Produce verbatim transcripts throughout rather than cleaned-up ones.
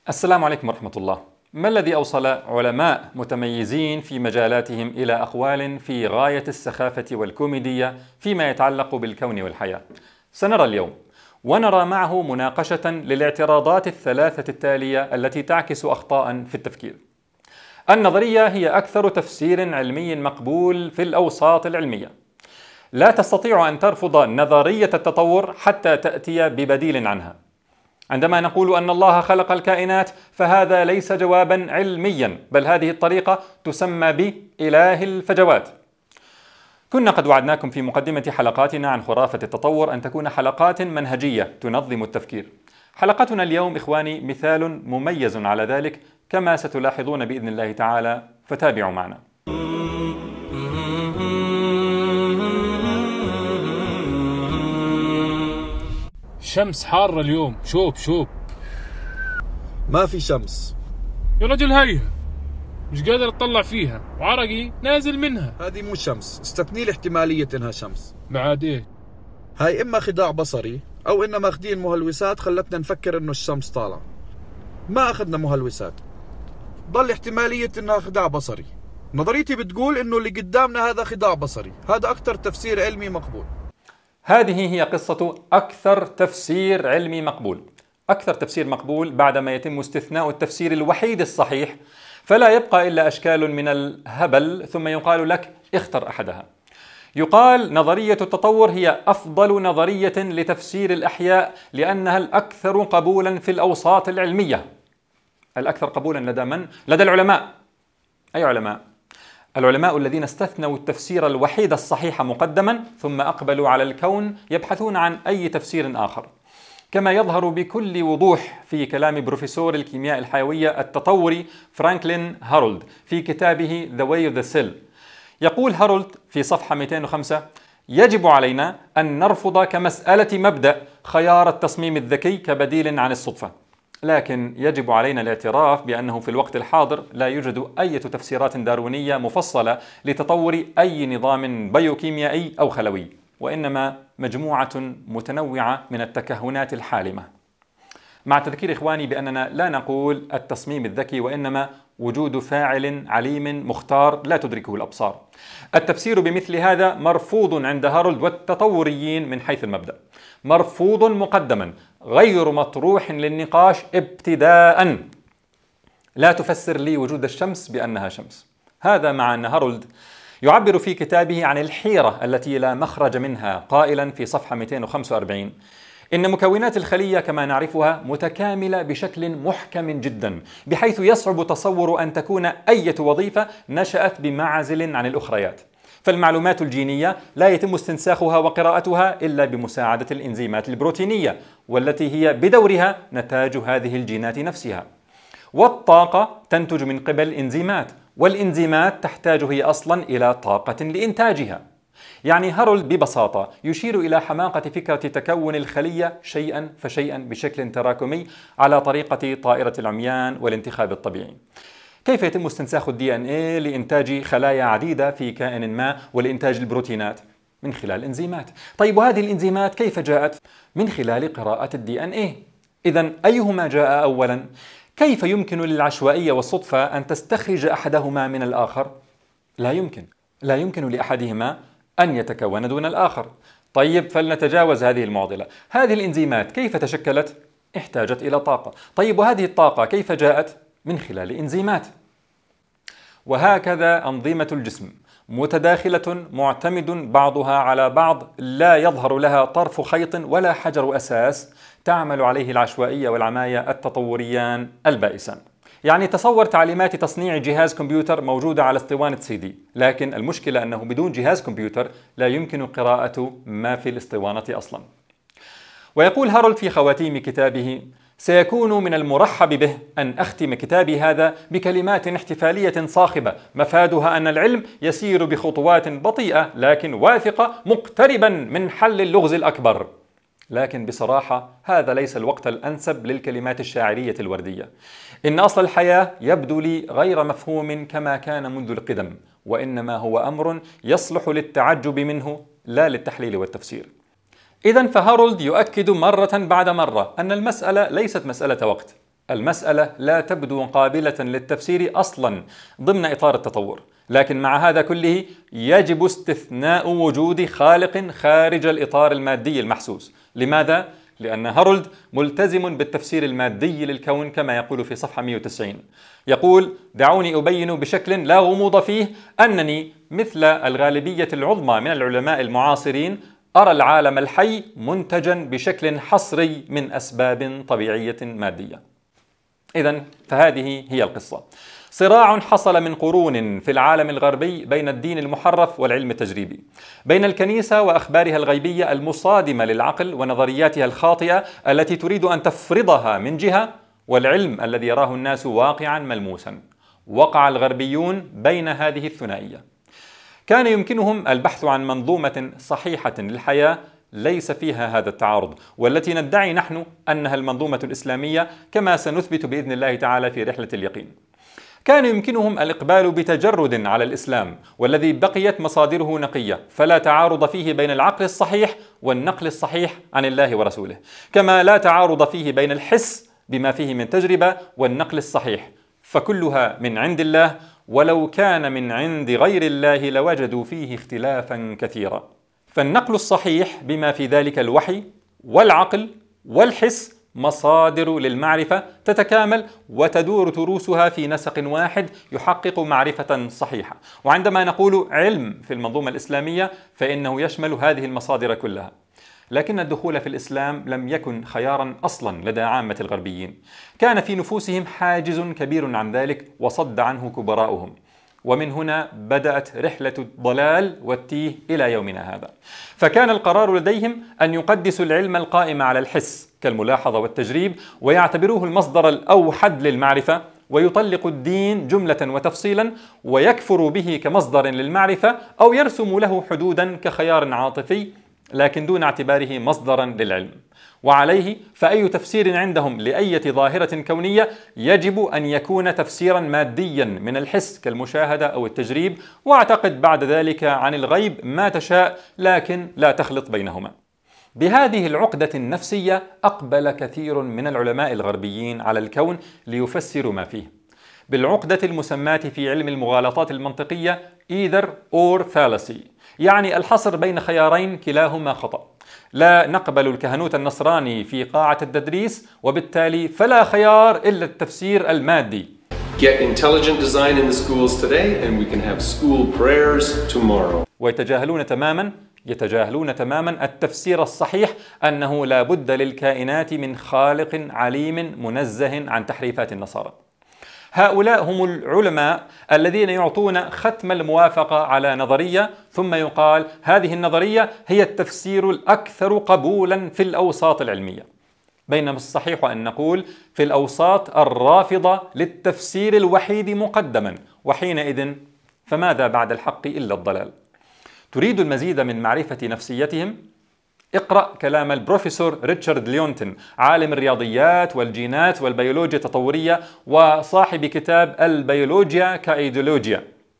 السلام عليكم ورحمة الله. ما الذي أوصل علماء متميزين في مجالاتهم إلى أقوال في غاية السخافة والكوميدية فيما يتعلق بالكون والحياة؟ سنرى اليوم، ونرى معه مناقشة للاعتراضات الثلاثة التالية التي تعكس أخطاء في التفكير. النظرية هي أكثر تفسير علمي مقبول في الأوساط العلمية. لا تستطيع أن ترفض نظرية التطور حتى تأتي ببديل عنها. عندما نقول أن الله خلق الكائنات فهذا ليس جوابا علميا، بل هذه الطريقة تسمى بإله الفجوات. كنا قد وعدناكم في مقدمة حلقاتنا عن خرافة التطور أن تكون حلقات منهجية تنظم التفكير. حلقتنا اليوم إخواني مثال مميز على ذلك، كما ستلاحظون بإذن الله تعالى، فتابعوا معنا. شمس حارة اليوم، شوب شوب. ما في شمس يا رجل، هيها مش قادر اطلع فيها وعرقي نازل منها. هذه مو شمس، استثني لي احتمالية انها شمس. بعد ايه؟ هاي اما خداع بصري او اننا ماخذين مهلوسات خلتنا نفكر انه الشمس طالعة. ما اخذنا مهلوسات، ضل احتمالية انها خداع بصري. نظريتي بتقول انه اللي قدامنا هذا خداع بصري، هذا اكثر تفسير علمي مقبول. هذه هي قصة أكثر تفسير علمي مقبول. أكثر تفسير مقبول بعدما يتم استثناء التفسير الوحيد الصحيح، فلا يبقى إلا أشكال من الهبل، ثم يقال لك اختر أحدها. يقال نظرية التطور هي أفضل نظرية لتفسير الأحياء لأنها الأكثر قبولا في الأوساط العلمية. الأكثر قبولا لدى من؟ لدى العلماء. أي علماء؟ العلماء الذين استثنوا التفسير الوحيد الصحيح مقدما، ثم أقبلوا على الكون يبحثون عن أي تفسير آخر. كما يظهر بكل وضوح في كلام بروفيسور الكيمياء الحيوية التطوري فرانكلين هارولد في كتابه The Way of the Cell. يقول هارولد في صفحة مئتين وخمسة: يجب علينا أن نرفض كمسألة مبدأ خيار التصميم الذكي كبديل عن الصدفة، لكن يجب علينا الاعتراف بأنه في الوقت الحاضر لا يوجد أي تفسيرات داروينية مفصلة لتطور أي نظام بيوكيميائي أو خلوي، وإنما مجموعة متنوعة من التكهنات الحالمة. مع تذكير إخواني بأننا لا نقول التصميم الذكي، وإنما وجود فاعل عليم مختار لا تدركه الأبصار. التفسير بمثل هذا مرفوض عند هارولد والتطوريين من حيث المبدأ، مرفوض مقدما، غير مطروح للنقاش ابتداء. لا تفسر لي وجود الشمس بأنها شمس. هذا مع أن هارولد يعبر في كتابه عن الحيرة التي لا مخرج منها، قائلا في صفحة مئتين وخمسة وأربعين: إن مكونات الخلية كما نعرفها متكاملة بشكل محكم جدا، بحيث يصعب تصور أن تكون أي وظيفة نشأت بمعزل عن الأخريات. فالمعلومات الجينية لا يتم استنساخها وقراءتها إلا بمساعدة الإنزيمات البروتينية، والتي هي بدورها نتاج هذه الجينات نفسها. والطاقة تنتج من قبل إنزيمات، والإنزيمات تحتاج هي أصلا إلى طاقة لإنتاجها. يعني هارولد ببساطة يشير إلى حماقة فكرة تكون الخلية شيئا فشيئا بشكل تراكمي على طريقة طائرة العميان والانتخاب الطبيعي. كيف يتم استنساخ الدي ان ايه لإنتاج خلايا عديدة في كائن ما ولإنتاج البروتينات؟ من خلال إنزيمات. طيب وهذه الإنزيمات كيف جاءت؟ من خلال قراءة الدي ان ايه. إذن أيهما جاء أولا؟ كيف يمكن للعشوائية والصدفة أن تستخرج أحدهما من الآخر؟ لا يمكن. لا يمكن لأحدهما أن يتكون دون الآخر. طيب فلنتجاوز هذه المعضلة. هذه الإنزيمات كيف تشكلت؟ احتاجت إلى طاقة. طيب وهذه الطاقة كيف جاءت؟ من خلال إنزيمات. وهكذا أنظمة الجسم متداخلة معتمد بعضها على بعض، لا يظهر لها طرف خيط ولا حجر أساس تعمل عليه العشوائية والعماية التطوريان البائسان. يعني تصور تعليمات تصنيع جهاز كمبيوتر موجودة على اسطوانة سي دي، لكن المشكلة أنه بدون جهاز كمبيوتر لا يمكن قراءة ما في الاسطوانة أصلا. ويقول هارولد في خواتيم كتابه: سيكون من المرحب به أن أختم كتابي هذا بكلمات احتفالية صاخبة مفادها أن العلم يسير بخطوات بطيئة لكن واثقة مقتربا من حل اللغز الأكبر. لكن بصراحة هذا ليس الوقت الأنسب للكلمات الشاعرية الوردية. إن أصل الحياة يبدو لي غير مفهوم كما كان منذ القدم، وإنما هو أمر يصلح للتعجب منه لا للتحليل والتفسير. إذن فهارولد يؤكد مرة بعد مرة أن المسألة ليست مسألة وقت، المسألة لا تبدو قابلة للتفسير أصلا ضمن إطار التطور، لكن مع هذا كله يجب استثناء وجود خالق خارج الإطار المادي المحسوس. لماذا؟ لأن هارولد ملتزم بالتفسير المادي للكون كما يقول في صفحة مئة وتسعين. يقول: دعوني أبين بشكل لا غموض فيه أنني مثل الغالبية العظمى من العلماء المعاصرين أرى العالم الحي منتجا بشكل حصري من أسباب طبيعية مادية. إذن فهذه هي القصة. صراع حصل من قرون في العالم الغربي بين الدين المحرف والعلم التجريبي، بين الكنيسة وأخبارها الغيبية المصادمة للعقل ونظرياتها الخاطئة التي تريد أن تفرضها من جهة، والعلم الذي يراه الناس واقعا ملموسا. وقع الغربيون بين هذه الثنائية. كان يمكنهم البحث عن منظومة صحيحة للحياة ليس فيها هذا التعارض، والتي ندعي نحن أنها المنظومة الإسلامية كما سنثبت بإذن الله تعالى في رحلة اليقين. كان يمكنهم الإقبال بتجرد على الإسلام والذي بقيت مصادره نقية، فلا تعارض فيه بين العقل الصحيح والنقل الصحيح عن الله ورسوله، كما لا تعارض فيه بين الحس بما فيه من تجربة والنقل الصحيح، فكلها من عند الله، ولو كان من عند غير الله لوجدوا فيه اختلافا كثيرا. فالنقل الصحيح بما في ذلك الوحي والعقل والحس مصادر للمعرفة تتكامل وتدور تروسها في نسق واحد يحقق معرفة صحيحة. وعندما نقول علم في المنظومة الإسلامية فإنه يشمل هذه المصادر كلها. لكن الدخول في الإسلام لم يكن خيارا أصلا لدى عامة الغربيين، كان في نفوسهم حاجز كبير عن ذلك وصد عنه كبراؤهم، ومن هنا بدأت رحلة الضلال والتيه إلى يومنا هذا. فكان القرار لديهم أن يقدسوا العلم القائم على الحس كالملاحظة والتجريب ويعتبروه المصدر الأوحد للمعرفة، ويطلق الدين جملة وتفصيلا ويكفر به كمصدر للمعرفة، أو يرسم له حدودا كخيار عاطفي لكن دون اعتباره مصدرا للعلم. وعليه فأي تفسير عندهم لأي ظاهرة كونية يجب أن يكون تفسيرا ماديا من الحس كالمشاهدة أو التجريب، واعتقد بعد ذلك عن الغيب ما تشاء لكن لا تخلط بينهما. بهذه العقدة النفسية أقبل كثير من العلماء الغربيين على الكون ليفسروا ما فيه، بالعقدة المسماة في علم المغالطات المنطقية either or fallacy، يعني الحصر بين خيارين كلاهما خطأ. لا نقبل الكهنوت النصراني في قاعة التدريس، وبالتالي فلا خيار إلا التفسير المادي. Get intelligent design in the schools today and we can have school prayers tomorrow. ويتجاهلون تماما يتجاهلون تماما التفسير الصحيح أنه لا بد للكائنات من خالق عليم منزه عن تحريفات النصارى. هؤلاء هم العلماء الذين يعطون ختم الموافقة على نظرية ثم يقال هذه النظرية هي التفسير الأكثر قبولا في الأوساط العلمية، بينما الصحيح أن نقول في الأوساط الرافضة للتفسير الوحيد مقدما، وحينئذ فماذا بعد الحق إلا الضلال؟ تريد المزيد من معرفة نفسيتهم؟ اقرأ كلام البروفيسور ريتشارد ليونتن، عالم الرياضيات والجينات والبيولوجيا التطورية وصاحب كتاب البيولوجيا كايديولوجيا،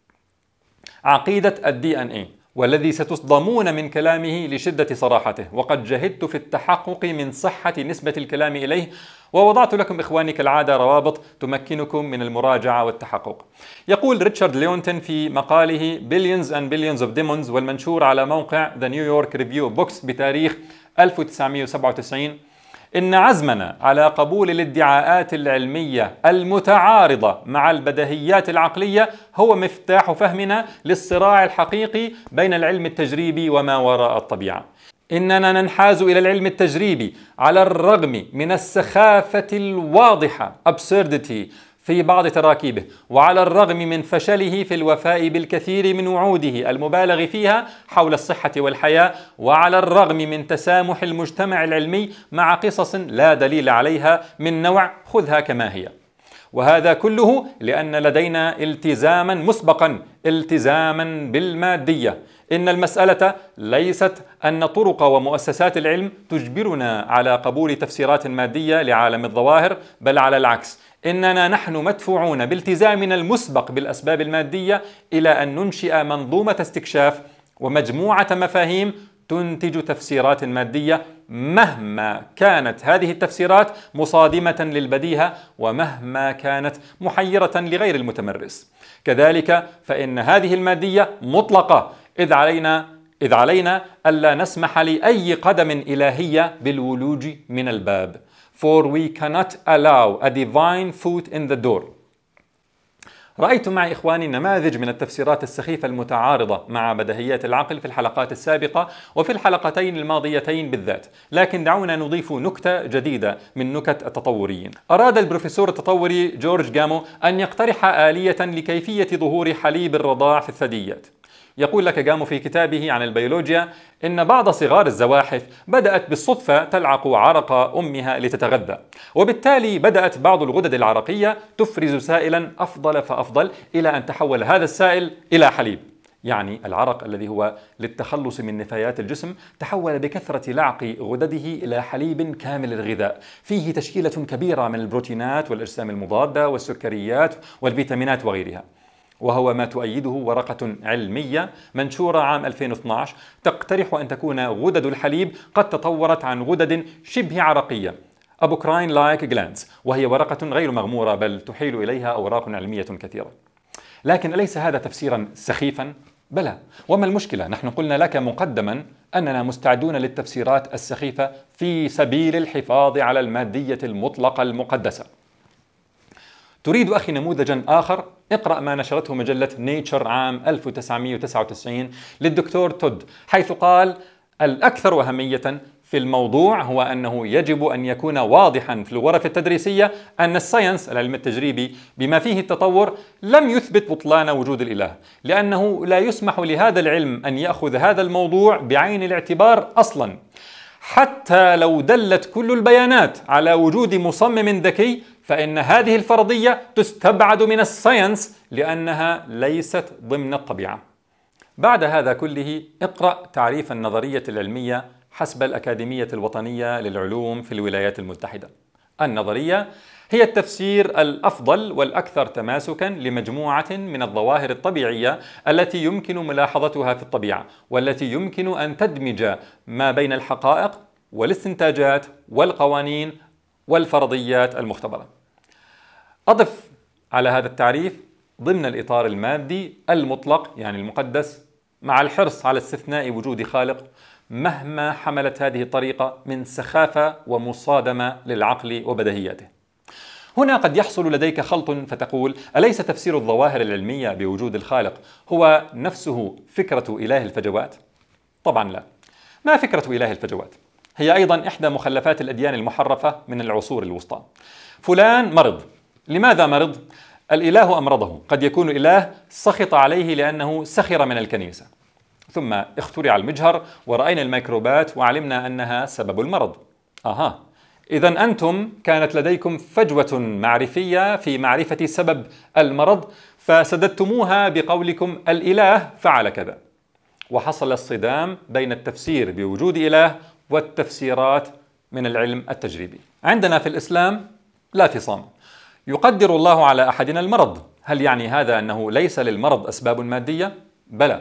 عقيدة الدي ان اي، والذي ستصدمون من كلامه لشدة صراحته، وقد جهدت في التحقق من صحة نسبة الكلام إليه، ووضعت لكم إخواني كالعادة روابط تمكنكم من المراجعة والتحقق. يقول ريتشارد ليونتن في مقاله Billions and Billions of Demons والمنشور على موقع The New York Review Books بتاريخ ألف وتسعمئة وسبعة وتسعين إن عزمنا على قبول الادعاءات العلمية المتعارضة مع البديهيات العقلية هو مفتاح فهمنا للصراع الحقيقي بين العلم التجريبي وما وراء الطبيعة. إننا ننحاز إلى العلم التجريبي على الرغم من السخافة الواضحة absurdity في بعض تراكيبه، وعلى الرغم من فشله في الوفاء بالكثير من وعوده المبالغ فيها حول الصحة والحياة، وعلى الرغم من تسامح المجتمع العلمي مع قصص لا دليل عليها من نوع خذها كما هي. وهذا كله لأن لدينا التزاما مسبقا التزاما بالمادية. إن المسألة ليست أن طرق ومؤسسات العلم تجبرنا على قبول تفسيرات مادية لعالم الظواهر، بل على العكس، إننا نحن مدفوعون بالتزامنا المسبق بالأسباب المادية إلى أن ننشئ منظومة استكشاف ومجموعة مفاهيم تنتج تفسيرات مادية مهما كانت هذه التفسيرات مصادمة للبديهة ومهما كانت محيرة لغير المتمرس. كذلك فإن هذه المادية مطلقة، إذ علينا إذ علينا ألا نسمح لأي قدم إلهية بالولوج من الباب. For we cannot allow a divine foot in the door. رأيت مع إخواني نماذج من التفسيرات السخيفة المتعارضة مع بديهيات العقل في الحلقات السابقة وفي الحلقتين الماضيتين بالذات، لكن دعونا نضيف نكتة جديدة من نكت التطوريين. أراد البروفيسور التطوري جورج جامو أن يقترح آلية لكيفية ظهور حليب الرضاع في الثدييات. يقول لك جامو في كتابه عن البيولوجيا إن بعض صغار الزواحف بدأت بالصدفة تلعق عرق أمها لتتغذى، وبالتالي بدأت بعض الغدد العرقية تفرز سائلا أفضل فأفضل إلى أن تحول هذا السائل إلى حليب. يعني العرق الذي هو للتخلص من نفايات الجسم تحول بكثرة لعق غدده إلى حليب كامل الغذاء فيه تشكيلة كبيرة من البروتينات والأجسام المضادة والسكريات والفيتامينات وغيرها. وهو ما تؤيده ورقة علمية منشورة عام ألفين واثني عشر تقترح أن تكون غدد الحليب قد تطورت عن غدد شبه عرقية أبوكراين لايك جلاندز، وهي ورقة غير مغمورة بل تحيل إليها أوراق علمية كثيرة. لكن أليس هذا تفسيرا سخيفا؟ بلى. وما المشكلة؟ نحن قلنا لك مقدما أننا مستعدون للتفسيرات السخيفة في سبيل الحفاظ على المادية المطلقة المقدسة. تريد أخي نموذجا آخر؟ اقرأ ما نشرته مجلة نيتشر عام ألف وتسعمئة وتسعة وتسعين للدكتور تود، حيث قال: الأكثر أهمية في الموضوع هو أنه يجب أن يكون واضحا في الغرف التدريسية أن الساينس العلم التجريبي بما فيه التطور لم يثبت بطلان وجود الإله، لأنه لا يسمح لهذا العلم أن يأخذ هذا الموضوع بعين الاعتبار أصلا، حتى لو دلت كل البيانات على وجود مصمم ذكي فإن هذه الفرضية تستبعد من الساينس لأنها ليست ضمن الطبيعة. بعد هذا كله اقرأ تعريف النظرية العلمية حسب الأكاديمية الوطنية للعلوم في الولايات المتحدة. النظرية هي التفسير الأفضل والأكثر تماسكا لمجموعة من الظواهر الطبيعية التي يمكن ملاحظتها في الطبيعة، والتي يمكن أن تدمج ما بين الحقائق والاستنتاجات والقوانين والفرضيات المختبرة. أضف على هذا التعريف ضمن الإطار المادي المطلق يعني المقدس، مع الحرص على استثناء وجود خالق، مهما حملت هذه الطريقة من سخافة ومصادمة للعقل وبديهياته. هنا قد يحصل لديك خلط فتقول: أليس تفسير الظواهر العلمية بوجود الخالق هو نفسه فكرة إله الفجوات؟ طبعا لا. ما فكرة إله الفجوات؟ هي أيضا إحدى مخلفات الأديان المحرفة من العصور الوسطى. فلان مرض. لماذا مرض؟ الإله أمرضه. قد يكون الإله سخط عليه لأنه سخر من الكنيسة. ثم اخترع المجهر ورأينا الميكروبات وعلمنا أنها سبب المرض. أها، إذن أنتم كانت لديكم فجوة معرفية في معرفة سبب المرض فسددتموها بقولكم الإله فعل كذا، وحصل الصدام بين التفسير بوجود إله والتفسيرات من العلم التجريبي. عندنا في الإسلام لا فصام. يقدر الله على أحدنا المرض. هل يعني هذا أنه ليس للمرض أسباب مادية؟ بلى،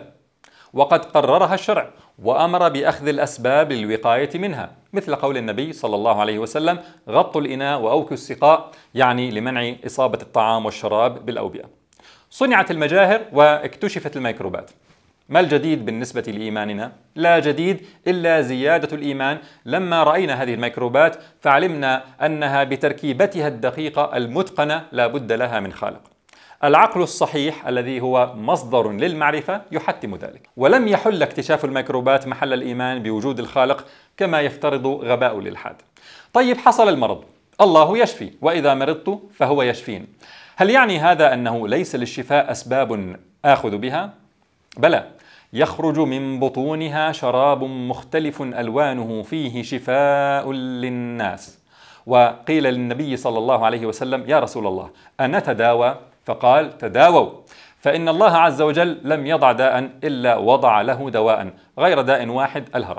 وقد قررها الشرع وأمر بأخذ الأسباب للوقاية منها، مثل قول النبي صلى الله عليه وسلم: غطوا الإناء وأوكوا السقاء، يعني لمنع إصابة الطعام والشراب بالأوبئة. صنعت المجاهر واكتشفت الميكروبات. ما الجديد بالنسبة لإيماننا؟ لا جديد إلا زيادة الإيمان لما رأينا هذه الميكروبات فعلمنا أنها بتركيبتها الدقيقة المتقنة لا بد لها من خالق. العقل الصحيح الذي هو مصدر للمعرفة يحتم ذلك، ولم يحل اكتشاف الميكروبات محل الإيمان بوجود الخالق كما يفترض غباء الإلحاد. طيب، حصل المرض، الله يشفي، وإذا مرضت فهو يشفين. هل يعني هذا أنه ليس للشفاء أسباب آخذ بها؟ بلى، يخرج من بطونها شراب مختلف ألوانه فيه شفاء للناس. وقيل للنبي صلى الله عليه وسلم: يا رسول الله، أنا تداوى؟ فقال: تداووا، فإن الله عز وجل لم يضع داء إلا وضع له دواء غير داء واحد: الهرم.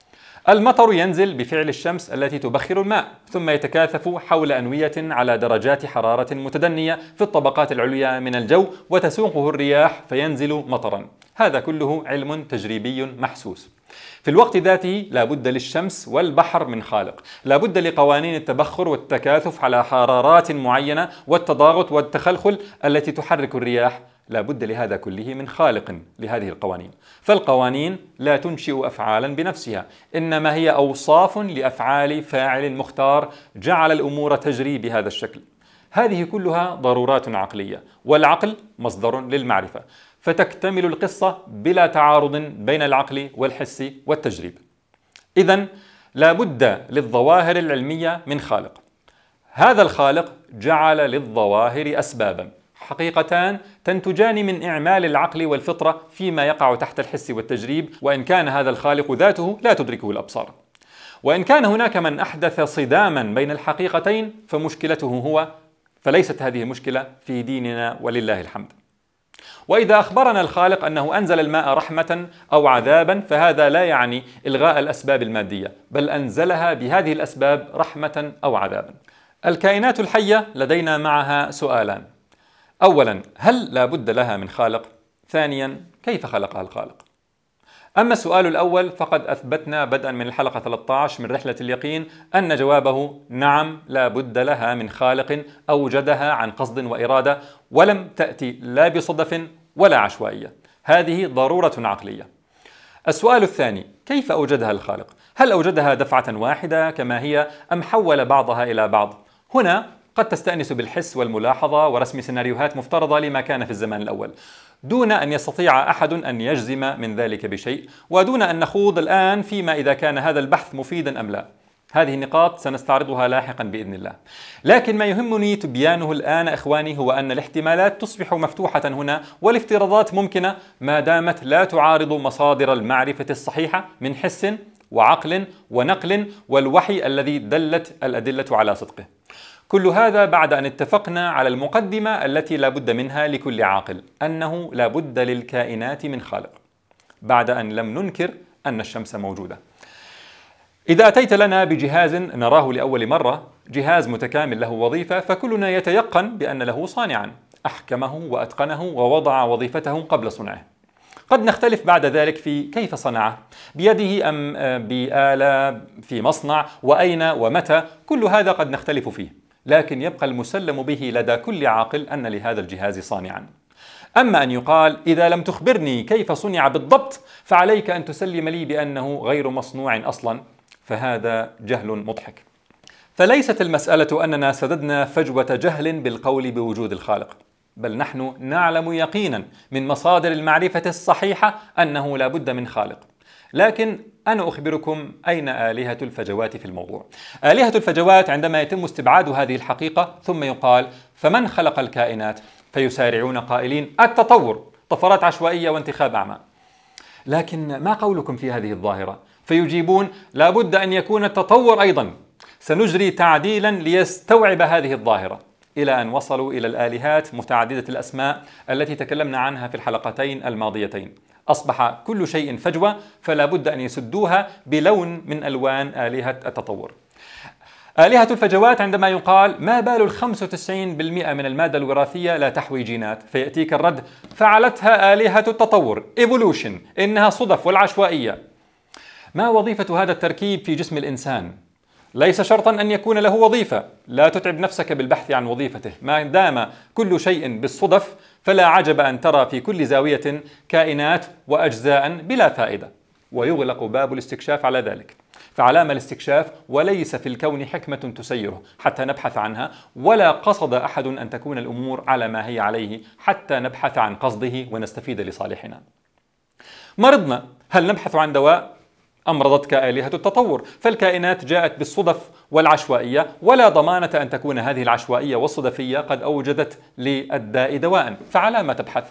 المطر ينزل بفعل الشمس التي تبخر الماء، ثم يتكاثف حول أنوية على درجات حرارة متدنية في الطبقات العليا من الجو، وتسوقه الرياح فينزل مطرا. هذا كله علم تجريبي محسوس. في الوقت ذاته لا بد للشمس والبحر من خالق، لا بد لقوانين التبخر والتكاثف على حرارات معينة والتضاغط والتخلخل التي تحرك الرياح، لا بد لهذا كله من خالق لهذه القوانين. فالقوانين لا تنشئ أفعالا بنفسها، إنما هي أوصاف لأفعال فاعل مختار جعل الأمور تجري بهذا الشكل. هذه كلها ضرورات عقلية، والعقل مصدر للمعرفة، فتكتمل القصة بلا تعارض بين العقل والحس والتجريب. إذن لا بد للظواهر العلمية من خالق. هذا الخالق جعل للظواهر أسبابا حقيقتان تنتجان من إعمال العقل والفطرة فيما يقع تحت الحس والتجريب، وإن كان هذا الخالق ذاته لا تدركه الأبصار. وإن كان هناك من أحدث صداما بين الحقيقتين فمشكلته هو، فليست هذه مشكلة في ديننا ولله الحمد. وإذا أخبرنا الخالق أنه أنزل الماء رحمة أو عذابا، فهذا لا يعني إلغاء الأسباب المادية، بل أنزلها بهذه الأسباب رحمة أو عذابا. الكائنات الحية لدينا معها سؤالان: أولا، هل لا بد لها من خالق؟ ثانيا، كيف خلقها الخالق؟ أما السؤال الأول فقد أثبتنا بدءا من الحلقة ثلاثة عشر من رحلة اليقين أن جوابه نعم، لا بد لها من خالق أوجدها عن قصد وإرادة، ولم تأتي لا بصدف ولا عشوائية. هذه ضرورة عقلية. السؤال الثاني: كيف أوجدها الخالق؟ هل أوجدها دفعة واحدة كما هي، أم حول بعضها إلى بعض؟ هنا قد تستأنس بالحس والملاحظة ورسم سيناريوهات مفترضة لما كان في الزمان الأول، دون أن يستطيع أحد أن يجزم من ذلك بشيء، ودون أن نخوض الآن فيما إذا كان هذا البحث مفيدا أم لا. هذه النقاط سنستعرضها لاحقا بإذن الله. لكن ما يهمني تبيانه الآن إخواني هو أن الاحتمالات تصبح مفتوحة هنا، والافتراضات ممكنة ما دامت لا تعارض مصادر المعرفة الصحيحة من حس وعقل ونقل والوحي الذي دلت الأدلة على صدقه. كل هذا بعد أن اتفقنا على المقدمة التي لا بد منها لكل عاقل، أنه لا بد للكائنات من خالق، بعد أن لم ننكر أن الشمس موجودة. إذا أتيت لنا بجهاز نراه لأول مرة، جهاز متكامل له وظيفة، فكلنا يتيقن بأن له صانعا أحكمه وأتقنه ووضع وظيفته قبل صنعه. قد نختلف بعد ذلك في كيف صنعه، بيده أم بآلة في مصنع، وأين ومتى، كل هذا قد نختلف فيه، لكن يبقى المسلم به لدى كل عاقل أن لهذا الجهاز صانعا. أما أن يقال إذا لم تخبرني كيف صنع بالضبط فعليك أن تسلم لي بأنه غير مصنوع أصلا، فهذا جهل مضحك. فليست المسألة أننا سددنا فجوة جهل بالقول بوجود الخالق، بل نحن نعلم يقينا من مصادر المعرفة الصحيحة أنه لا بد من خالق. لكن أنا أخبركم أين آلهة الفجوات في الموضوع. آلهة الفجوات عندما يتم استبعاد هذه الحقيقة ثم يقال فمن خلق الكائنات، فيسارعون قائلين التطور، طفرات عشوائية وانتخاب أعمى. لكن ما قولكم في هذه الظاهرة؟ فيجيبون لا بد أن يكون التطور أيضا، سنجري تعديلا ليستوعب هذه الظاهرة، إلى أن وصلوا إلى الآلهات متعددة الأسماء التي تكلمنا عنها في الحلقتين الماضيتين. أصبح كل شيء فجوة، فلا بد أن يسدوها بلون من ألوان آلهة التطور. آلهة الفجوات عندما يقال ما بال الخمسة وتسعين بالمئة من المادة الوراثية لا تحوي جينات، فيأتيك الرد فعلتها آلهة التطور Evolution، إنها صدف والعشوائية. ما وظيفة هذا التركيب في جسم الإنسان؟ ليس شرطا أن يكون له وظيفة، لا تتعب نفسك بالبحث عن وظيفته، ما دام كل شيء بالصدف فلا عجب أن ترى في كل زاوية كائنات وأجزاء بلا فائدة، ويغلق باب الاستكشاف على ذلك. فعلام الاستكشاف وليس في الكون حكمة تسيره حتى نبحث عنها، ولا قصد أحد أن تكون الأمور على ما هي عليه حتى نبحث عن قصده ونستفيد لصالحنا. مرضنا، هل نبحث عن دواء؟ أمرضتك آلهة التطور، فالكائنات جاءت بالصدف والعشوائية، ولا ضمانة أن تكون هذه العشوائية والصدفية قد أوجدت للداء دواء، فعلى ما تبحث؟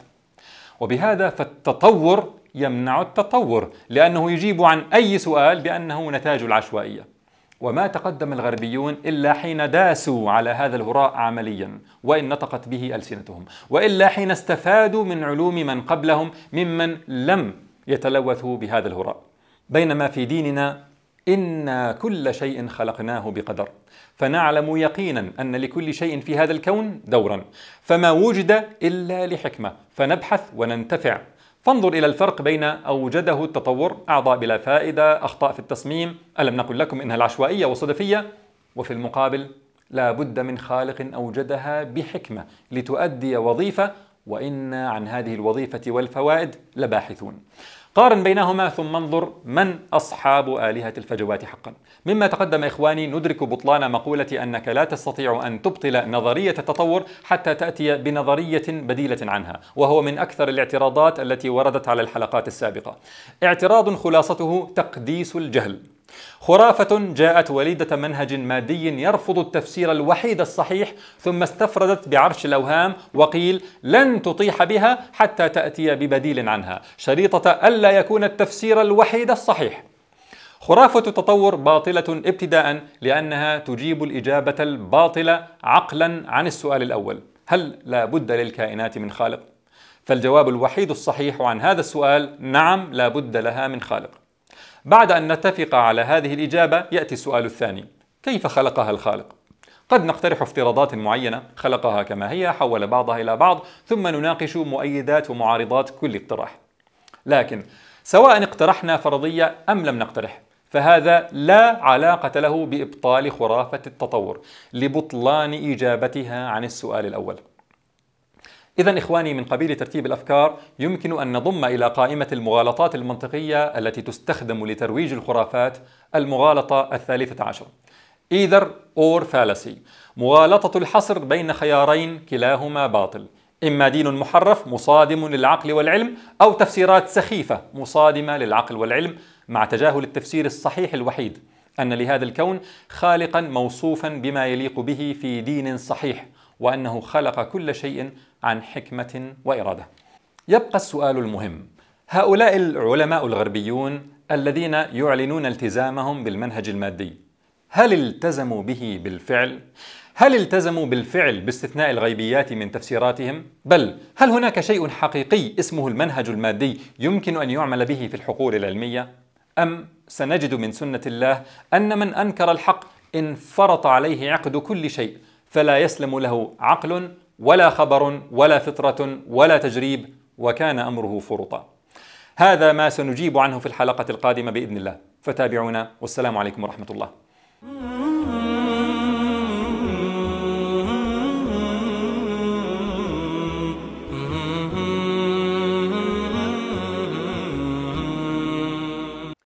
وبهذا فالتطور يمنع التطور، لأنه يجيب عن أي سؤال بأنه نتاج العشوائية. وما تقدم الغربيون إلا حين داسوا على هذا الهراء عمليا، وإن نطقت به ألسنتهم، وإلا حين استفادوا من علوم من قبلهم ممن لم يتلوثوا بهذا الهراء. بينما في ديننا إن كل شيء خلقناه بقدر، فنعلم يقينا أن لكل شيء في هذا الكون دورا، فما وجد إلا لحكمة، فنبحث وننتفع، فانظر إلى الفرق بين أوجده التطور، أعضاء بلا فائدة، أخطاء في التصميم، ألم نقل لكم إنها العشوائية والصدفية، وفي المقابل لا بد من خالق أوجدها بحكمة لتؤدي وظيفة، وإن عن هذه الوظيفة والفوائد لباحثون. قارن بينهما ثم انظر من أصحاب آلهة الفجوات حقا. مما تقدم إخواني ندرك بطلان مقولة أنك لا تستطيع أن تبطل نظرية التطور حتى تأتي بنظرية بديلة عنها، وهو من أكثر الاعتراضات التي وردت على الحلقات السابقة. اعتراض خلاصته تقديس الجهل، خرافة جاءت وليدة منهج مادي يرفض التفسير الوحيد الصحيح، ثم استفردت بعرش الأوهام وقيل لن تطيح بها حتى تأتي ببديل عنها، شريطة ألا يكون التفسير الوحيد الصحيح. خرافة التطور باطلة ابتداء لأنها تجيب الإجابة الباطلة عقلا عن السؤال الأول: هل لا بد للكائنات من خالق؟ فالجواب الوحيد الصحيح عن هذا السؤال: نعم، لا بد لها من خالق. بعد أن نتفق على هذه الإجابة يأتي السؤال الثاني: كيف خلقها الخالق؟ قد نقترح افتراضات معينة، خلقها كما هي، حول بعضها إلى بعض، ثم نناقش مؤيدات ومعارضات كل اقتراح. لكن سواء اقترحنا فرضية أم لم نقترح، فهذا لا علاقة له بإبطال خرافة التطور لبطلان إجابتها عن السؤال الأول. إذن إخواني، من قبيل ترتيب الأفكار يمكن أن نضم إلى قائمة المغالطات المنطقية التي تستخدم لترويج الخرافات المغالطة الثالثة عشر، Either or fallacy، مغالطة الحصر بين خيارين كلاهما باطل، إما دين محرف مصادم للعقل والعلم، أو تفسيرات سخيفة مصادمة للعقل والعلم، مع تجاهل التفسير الصحيح الوحيد: أن لهذا الكون خالقا موصوفا بما يليق به في دين صحيح، وأنه خلق كل شيء عن حكمة وإرادة. يبقى السؤال المهم: هؤلاء العلماء الغربيون الذين يعلنون التزامهم بالمنهج المادي، هل التزموا به بالفعل؟ هل التزموا بالفعل باستثناء الغيبيات من تفسيراتهم؟ بل هل هناك شيء حقيقي اسمه المنهج المادي يمكن أن يعمل به في الحقول العلمية؟ أم سنجد من سنة الله أن من أنكر الحق انفرط عليه عقد كل شيء، فلا يسلم له عقل ولا خبر ولا فطرة ولا تجريب، وكان أمره فرطا؟ هذا ما سنجيب عنه في الحلقة القادمة بإذن الله، فتابعونا، والسلام عليكم ورحمة الله.